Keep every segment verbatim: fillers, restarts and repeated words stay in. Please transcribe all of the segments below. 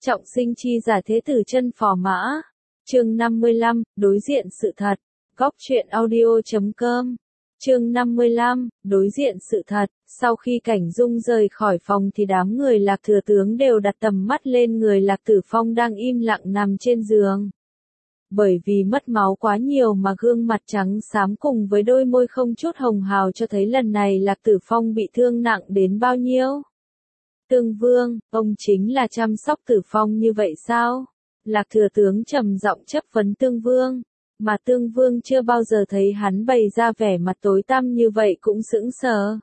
Trọng sinh chi giả thế tử chân phò mã. Chương năm mươi lăm, đối diện sự thật. Góc truyện audio chấm com. Chương năm mươi lăm, đối diện sự thật. Sau khi Cảnh Dung rời khỏi phòng thì đám người Lạc Thừa Tướng đều đặt tầm mắt lên người Lạc Tử Phong đang im lặng nằm trên giường. Bởi vì mất máu quá nhiều mà gương mặt trắng xám cùng với đôi môi không chút hồng hào cho thấy lần này Lạc Tử Phong bị thương nặng đến bao nhiêu. Tương Vương, ông chính là chăm sóc Tử Phong như vậy sao? Lạc Thừa Tướng trầm giọng chất vấn Tương Vương, mà Tương Vương chưa bao giờ thấy hắn bày ra vẻ mặt tối tăm như vậy cũng sững sờ.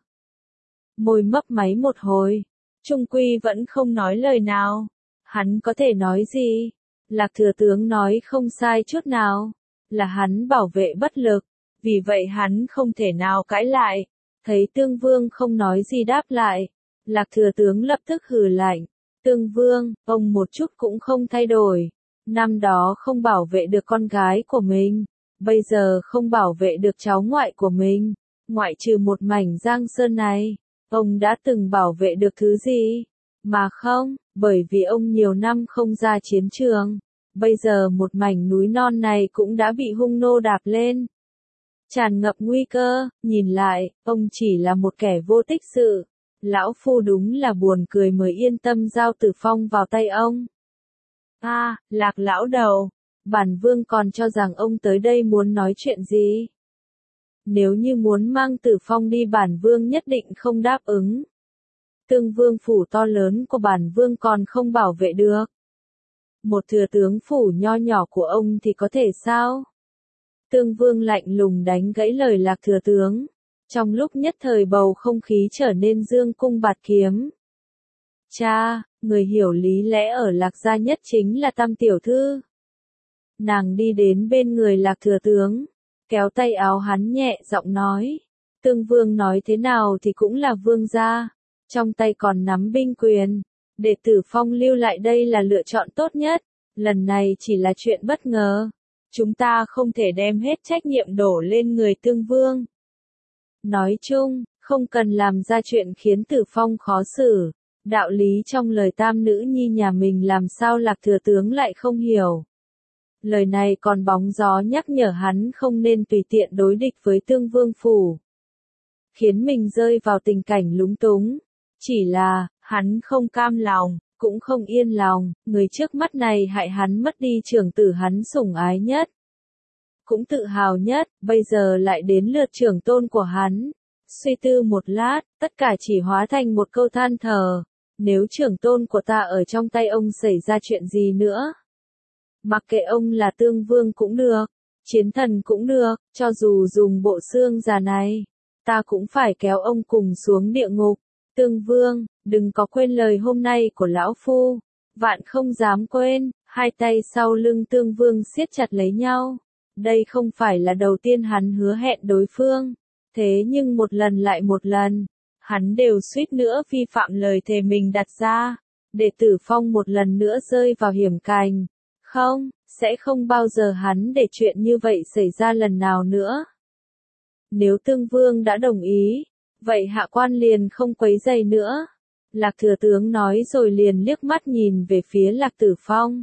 Môi mấp máy một hồi, trung quy vẫn không nói lời nào. Hắn có thể nói gì? Lạc Thừa Tướng nói không sai chút nào, là hắn bảo vệ bất lực, vì vậy hắn không thể nào cãi lại. Thấy Tương Vương không nói gì đáp lại, Lạc Thừa Tướng lập tức hừ lạnh. Tương Vương, ông một chút cũng không thay đổi. Năm đó không bảo vệ được con gái của mình, bây giờ không bảo vệ được cháu ngoại của mình, ngoại trừ một mảnh giang sơn này, ông đã từng bảo vệ được thứ gì? Mà không, bởi vì ông nhiều năm không ra chiến trường, bây giờ một mảnh núi non này cũng đã bị hung nô đạp lên. Tràn ngập nguy cơ, nhìn lại, ông chỉ là một kẻ vô tích sự. Lão Phu đúng là buồn cười mới yên tâm giao Tử Phong vào tay ông. A, à, Lạc lão đầu, bản vương còn cho rằng ông tới đây muốn nói chuyện gì. Nếu như muốn mang Tử Phong đi bản vương nhất định không đáp ứng. Tương Vương phủ to lớn của bản vương còn không bảo vệ được. Một thừa tướng phủ nho nhỏ của ông thì có thể sao? Tương Vương lạnh lùng đánh gãy lời Lạc Thừa Tướng. Trong lúc nhất thời bầu không khí trở nên dương cung bạt kiếm. Cha, người hiểu lý lẽ ở Lạc gia nhất chính là Tam tiểu thư. Nàng đi đến bên người Lạc Thừa Tướng, kéo tay áo hắn nhẹ giọng nói. Tương Vương nói thế nào thì cũng là vương gia, trong tay còn nắm binh quyền. Để Tử Phong lưu lại đây là lựa chọn tốt nhất, lần này chỉ là chuyện bất ngờ. Chúng ta không thể đem hết trách nhiệm đổ lên người Tương Vương. Nói chung, không cần làm ra chuyện khiến Tử Phong khó xử. Đạo lý trong lời tam nữ nhi nhà mình làm sao Lạc Thừa Tướng lại không hiểu. Lời này còn bóng gió nhắc nhở hắn không nên tùy tiện đối địch với Tương Vương phủ, khiến mình rơi vào tình cảnh lúng túng. Chỉ là, hắn không cam lòng, cũng không yên lòng, người trước mắt này hại hắn mất đi trưởng tử hắn sủng ái nhất, cũng tự hào nhất, bây giờ lại đến lượt trưởng tôn của hắn. Suy tư một lát, tất cả chỉ hóa thành một câu than thở. Nếu trưởng tôn của ta ở trong tay ông xảy ra chuyện gì nữa, mặc kệ ông là Tương Vương cũng được, chiến thần cũng được, cho dù dùng bộ xương già này, ta cũng phải kéo ông cùng xuống địa ngục. Tương Vương, đừng có quên lời hôm nay của lão phu, vạn không dám quên. Hai tay sau lưng Tương Vương siết chặt lấy nhau. Đây không phải là đầu tiên hắn hứa hẹn đối phương, thế nhưng một lần lại một lần, hắn đều suýt nữa vi phạm lời thề mình đặt ra, để Tử Phong một lần nữa rơi vào hiểm cảnh. Không, sẽ không bao giờ hắn để chuyện như vậy xảy ra lần nào nữa. Nếu Tương Vương đã đồng ý, vậy hạ quan liền không quấy rầy nữa. Lạc Thừa Tướng nói rồi liền liếc mắt nhìn về phía Lạc Tử Phong.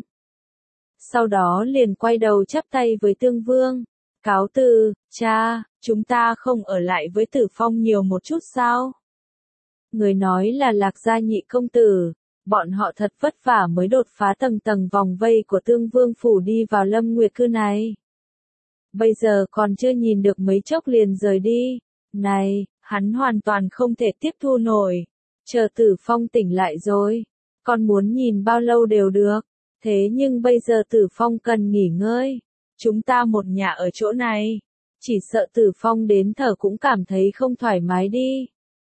Sau đó liền quay đầu chắp tay với Tương Vương. Cáo từ, cha, chúng ta không ở lại với Tử Phong nhiều một chút sao? Người nói là Lạc gia nhị công tử, bọn họ thật vất vả mới đột phá tầng tầng vòng vây của Tương Vương phủ đi vào Lâm Nguyệt cư này. Bây giờ còn chưa nhìn được mấy chốc liền rời đi. Này, hắn hoàn toàn không thể tiếp thu nổi. Chờ Tử Phong tỉnh lại rồi, con muốn nhìn bao lâu đều được. Thế nhưng bây giờ Tử Phong cần nghỉ ngơi. Chúng ta một nhà ở chỗ này, chỉ sợ Tử Phong đến thở cũng cảm thấy không thoải mái đi.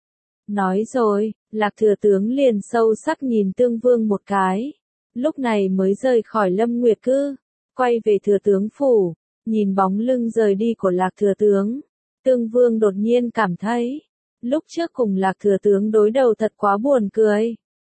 Nói rồi, Lạc Thừa Tướng liền sâu sắc nhìn Tương Vương một cái. Lúc này mới rời khỏi Lâm Nguyệt cư, quay về Thừa Tướng phủ, nhìn bóng lưng rời đi của Lạc Thừa Tướng. Tương Vương đột nhiên cảm thấy, lúc trước cùng Lạc Thừa Tướng đối đầu thật quá buồn cười.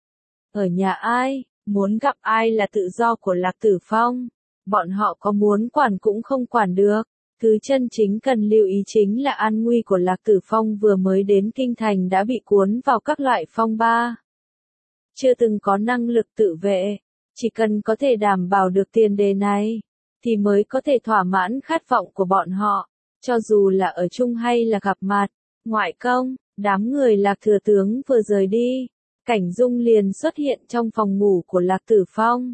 Ở nhà ai, muốn gặp ai là tự do của Lạc Tử Phong, bọn họ có muốn quản cũng không quản được. Thứ chân chính cần lưu ý chính là an nguy của Lạc Tử Phong vừa mới đến kinh thành đã bị cuốn vào các loại phong ba. Chưa từng có năng lực tự vệ, Chỉ cần có thể đảm bảo được tiền đề này, thì mới có thể thỏa mãn khát vọng của bọn họ, cho dù là ở chung hay là gặp mặt. Ngoại công, đám người Lạc thừa tướng vừa rời đi, Cảnh Dung liền xuất hiện trong phòng ngủ của Lạc Tử Phong.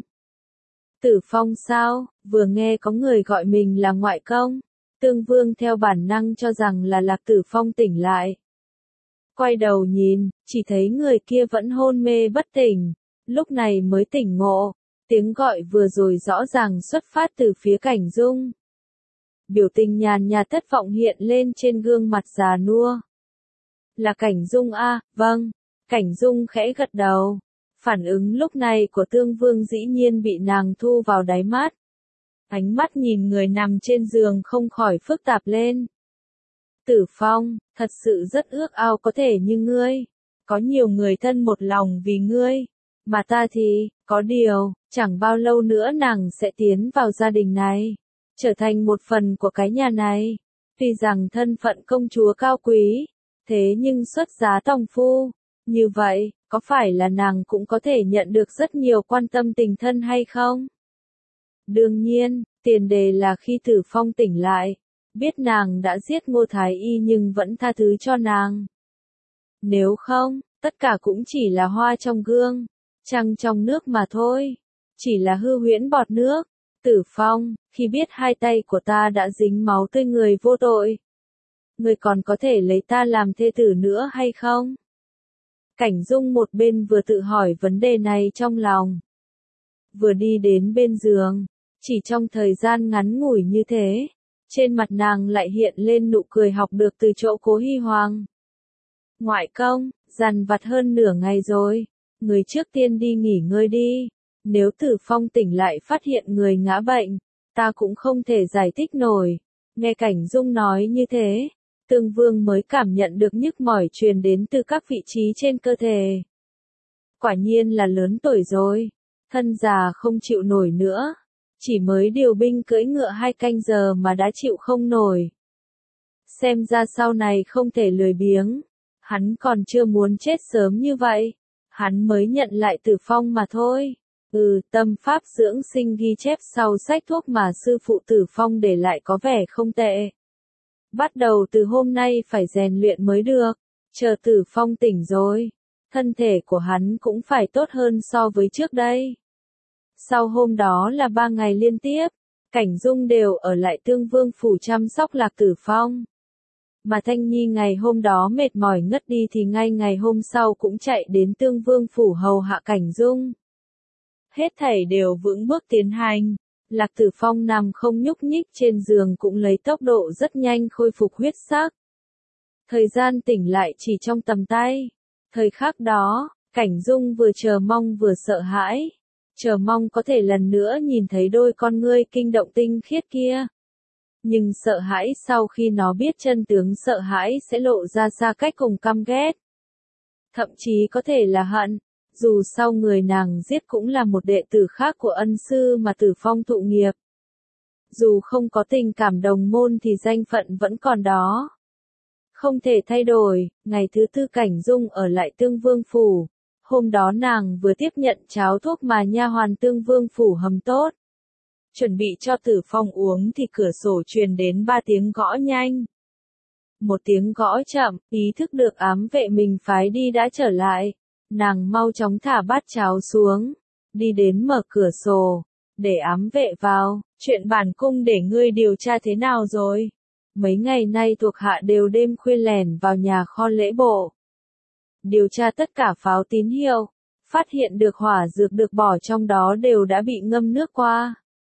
Tử Phong sao, vừa nghe có người gọi mình là ngoại công, Tương Vương theo bản năng cho rằng là Lạc Tử Phong tỉnh lại. Quay đầu nhìn, chỉ thấy người kia vẫn hôn mê bất tỉnh, lúc này mới tỉnh ngộ, tiếng gọi vừa rồi rõ ràng xuất phát từ phía Cảnh Dung. Biểu tình nhàn nhạt thất vọng hiện lên trên gương mặt già nua. Là Cảnh Dung a, vâng, Cảnh Dung khẽ gật đầu. Phản ứng lúc này của Tương Vương dĩ nhiên bị nàng thu vào đáy mắt. Ánh mắt nhìn người nằm trên giường không khỏi phức tạp lên. Tử Phong, thật sự rất ước ao có thể như ngươi. Có nhiều người thân một lòng vì ngươi. Mà ta thì, có điều, chẳng bao lâu nữa nàng sẽ tiến vào gia đình này. Trở thành một phần của cái nhà này. Tuy rằng thân phận công chúa cao quý, thế nhưng xuất giá tòng phu. Như vậy, có phải là nàng cũng có thể nhận được rất nhiều quan tâm tình thân hay không? Đương nhiên, tiền đề là khi Tử Phong tỉnh lại, biết nàng đã giết Ngô Thái Y nhưng vẫn tha thứ cho nàng. Nếu không, tất cả cũng chỉ là hoa trong gương, trăng trong nước mà thôi. Chỉ là hư huyễn bọt nước. Tử Phong, khi biết hai tay của ta đã dính máu tươi người vô tội, ngươi còn có thể lấy ta làm thê tử nữa hay không? Cảnh Dung một bên vừa tự hỏi vấn đề này trong lòng, vừa đi đến bên giường. Chỉ trong thời gian ngắn ngủi như thế, trên mặt nàng lại hiện lên nụ cười học được từ chỗ Cố Hy Hoàng. Ngoại công, dằn vặt hơn nửa ngày rồi, người trước tiên đi nghỉ ngơi đi. Nếu Tử Phong tỉnh lại phát hiện người ngã bệnh, ta cũng không thể giải thích nổi. Nghe Cảnh Dung nói như thế, Tương Vương mới cảm nhận được nhức mỏi truyền đến từ các vị trí trên cơ thể. Quả nhiên là lớn tuổi rồi, thân già không chịu nổi nữa. Chỉ mới điều binh cưỡi ngựa hai canh giờ mà đã chịu không nổi. Xem ra sau này không thể lười biếng. Hắn còn chưa muốn chết sớm như vậy. Hắn mới nhận lại Tử Phong mà thôi. Ừ, tâm pháp dưỡng sinh ghi chép sau sách thuốc mà sư phụ Tử Phong để lại có vẻ không tệ. Bắt đầu từ hôm nay phải rèn luyện mới được. Chờ Tử Phong tỉnh rồi, thân thể của hắn cũng phải tốt hơn so với trước đây. Sau hôm đó là ba ngày liên tiếp, Cảnh Dung đều ở lại Tương Vương phủ chăm sóc Lạc Tử Phong. Mà Thanh Nhi ngày hôm đó mệt mỏi ngất đi thì ngay ngày hôm sau cũng chạy đến Tương Vương phủ hầu hạ Cảnh Dung. Hết thảy đều vững bước tiến hành. Lạc Tử Phong nằm không nhúc nhích trên giường cũng lấy tốc độ rất nhanh khôi phục huyết sắc. Thời gian tỉnh lại chỉ trong tầm tay. Thời khắc đó, Cảnh Dung vừa chờ mong vừa sợ hãi. Chờ mong có thể lần nữa nhìn thấy đôi con ngươi kinh động tinh khiết kia. Nhưng sợ hãi sau khi nó biết chân tướng, sợ hãi sẽ lộ ra xa cách cùng căm ghét. Thậm chí có thể là hận. Dù sau người nàng giết cũng là một đệ tử khác của ân sư mà Tử Phong thụ nghiệp. Dù không có tình cảm đồng môn thì danh phận vẫn còn đó. Không thể thay đổi. Ngày thứ tư Cảnh Dung ở lại Tương Vương phủ. Hôm đó nàng vừa tiếp nhận cháo thuốc mà nha hoàn Tương Vương phủ hầm tốt. Chuẩn bị cho Tử Phong uống thì cửa sổ truyền đến ba tiếng gõ nhanh. Một tiếng gõ chậm, ý thức được ám vệ mình phái đi đã trở lại. Nàng mau chóng thả bát cháo xuống, đi đến mở cửa sổ, để ám vệ vào. Chuyện bản cung để ngươi điều tra thế nào rồi? Mấy ngày nay thuộc hạ đều đêm khuya lẻn vào nhà kho lễ bộ. Điều tra tất cả pháo tín hiệu, phát hiện được hỏa dược được bỏ trong đó đều đã bị ngâm nước qua.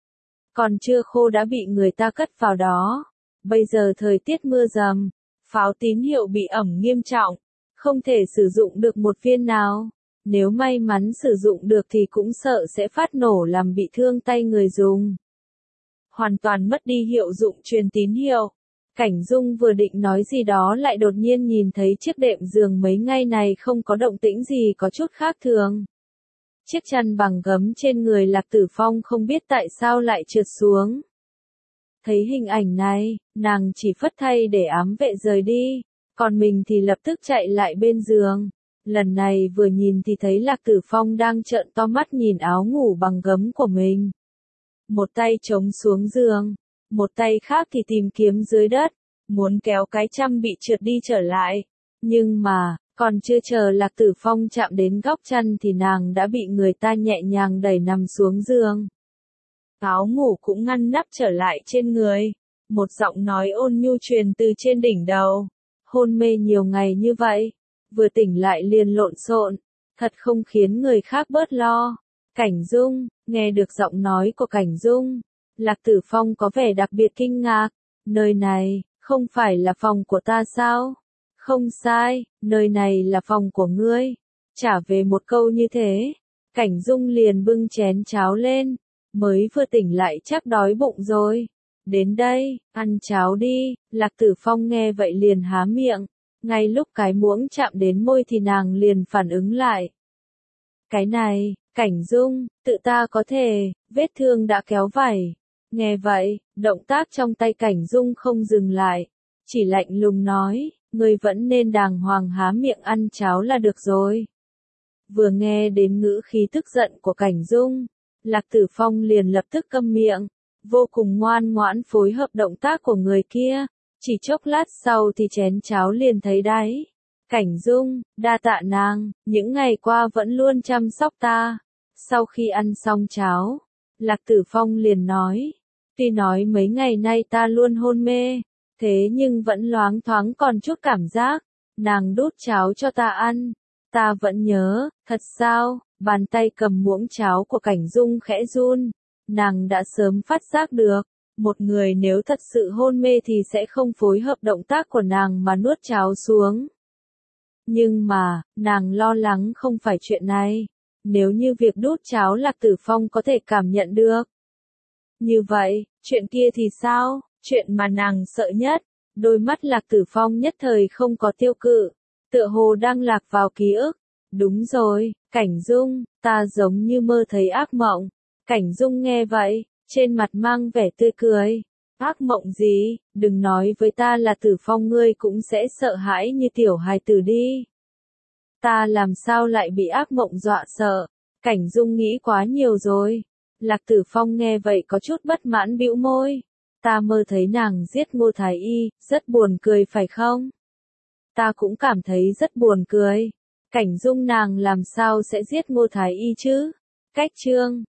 Còn chưa khô đã bị người ta cất vào đó. Bây giờ thời tiết mưa rầm, pháo tín hiệu bị ẩm nghiêm trọng, không thể sử dụng được một viên nào. Nếu may mắn sử dụng được thì cũng sợ sẽ phát nổ làm bị thương tay người dùng. Hoàn toàn mất đi hiệu dụng truyền tín hiệu. Cảnh Dung vừa định nói gì đó lại đột nhiên nhìn thấy chiếc đệm giường mấy ngày này không có động tĩnh gì có chút khác thường. Chiếc chăn bằng gấm trên người Lạc Tử Phong không biết tại sao lại trượt xuống. Thấy hình ảnh này, nàng chỉ phất tay để ám vệ rời đi, còn mình thì lập tức chạy lại bên giường. Lần này vừa nhìn thì thấy Lạc Tử Phong đang trợn to mắt nhìn áo ngủ bằng gấm của mình. Một tay chống xuống giường, một tay khác thì tìm kiếm dưới đất, muốn kéo cái chăn bị trượt đi trở lại. Nhưng mà, còn chưa chờ Lạc Tử Phong chạm đến góc chăn thì nàng đã bị người ta nhẹ nhàng đẩy nằm xuống giường. Áo ngủ cũng ngăn nắp trở lại trên người. Một giọng nói ôn nhu truyền từ trên đỉnh đầu. Hôn mê nhiều ngày như vậy, vừa tỉnh lại liền lộn xộn, thật không khiến người khác bớt lo. Cảnh Dung, nghe được giọng nói của Cảnh Dung, Lạc Tử Phong có vẻ đặc biệt kinh ngạc. Nơi này, không phải là phòng của ta sao? Không sai, nơi này là phòng của ngươi. Trả về một câu như thế, Cảnh Dung liền bưng chén cháo lên, mới vừa tỉnh lại chắc đói bụng rồi. Đến đây, ăn cháo đi. Lạc Tử Phong nghe vậy liền há miệng. Ngay lúc cái muỗng chạm đến môi thì nàng liền phản ứng lại. Cái này, Cảnh Dung, tự ta có thể, vết thương đã kéo vảy. Nghe vậy, động tác trong tay Cảnh Dung không dừng lại. Chỉ lạnh lùng nói, ngươi vẫn nên đàng hoàng há miệng ăn cháo là được rồi. Vừa nghe đến ngữ khí tức giận của Cảnh Dung, Lạc Tử Phong liền lập tức câm miệng. Vô cùng ngoan ngoãn phối hợp động tác của người kia. Chỉ chốc lát sau thì chén cháo liền thấy đáy. Cảnh Dung, đa tạ nàng, những ngày qua vẫn luôn chăm sóc ta. Sau khi ăn xong cháo, Lạc Tử Phong liền nói. Tuy nói mấy ngày nay ta luôn hôn mê, thế nhưng vẫn loáng thoáng còn chút cảm giác. Nàng đút cháo cho ta ăn. Ta vẫn nhớ, thật sao? Bàn tay cầm muỗng cháo của Cảnh Dung khẽ run. Nàng đã sớm phát giác được, một người nếu thật sự hôn mê thì sẽ không phối hợp động tác của nàng mà nuốt cháo xuống. Nhưng mà, nàng lo lắng không phải chuyện này. Nếu như việc đút cháo Lạc Tử Phong có thể cảm nhận được. Như vậy, chuyện kia thì sao? Chuyện mà nàng sợ nhất. Đôi mắt Lạc Tử Phong nhất thời không có tiêu cự. Tựa hồ đang lạc vào ký ức. Đúng rồi, Cảnh Dung, ta giống như mơ thấy ác mộng. Cảnh Dung nghe vậy, trên mặt mang vẻ tươi cười. Ác mộng gì, đừng nói với ta là Tử Phong ngươi cũng sẽ sợ hãi như tiểu hài tử đi. Ta làm sao lại bị ác mộng dọa sợ, Cảnh Dung nghĩ quá nhiều rồi. Lạc Tử Phong nghe vậy có chút bất mãn bĩu môi. Ta mơ thấy nàng giết Ngô Thái Y, rất buồn cười phải không? Ta cũng cảm thấy rất buồn cười. Cảnh Dung nàng làm sao sẽ giết Ngô Thái Y chứ? Cách chương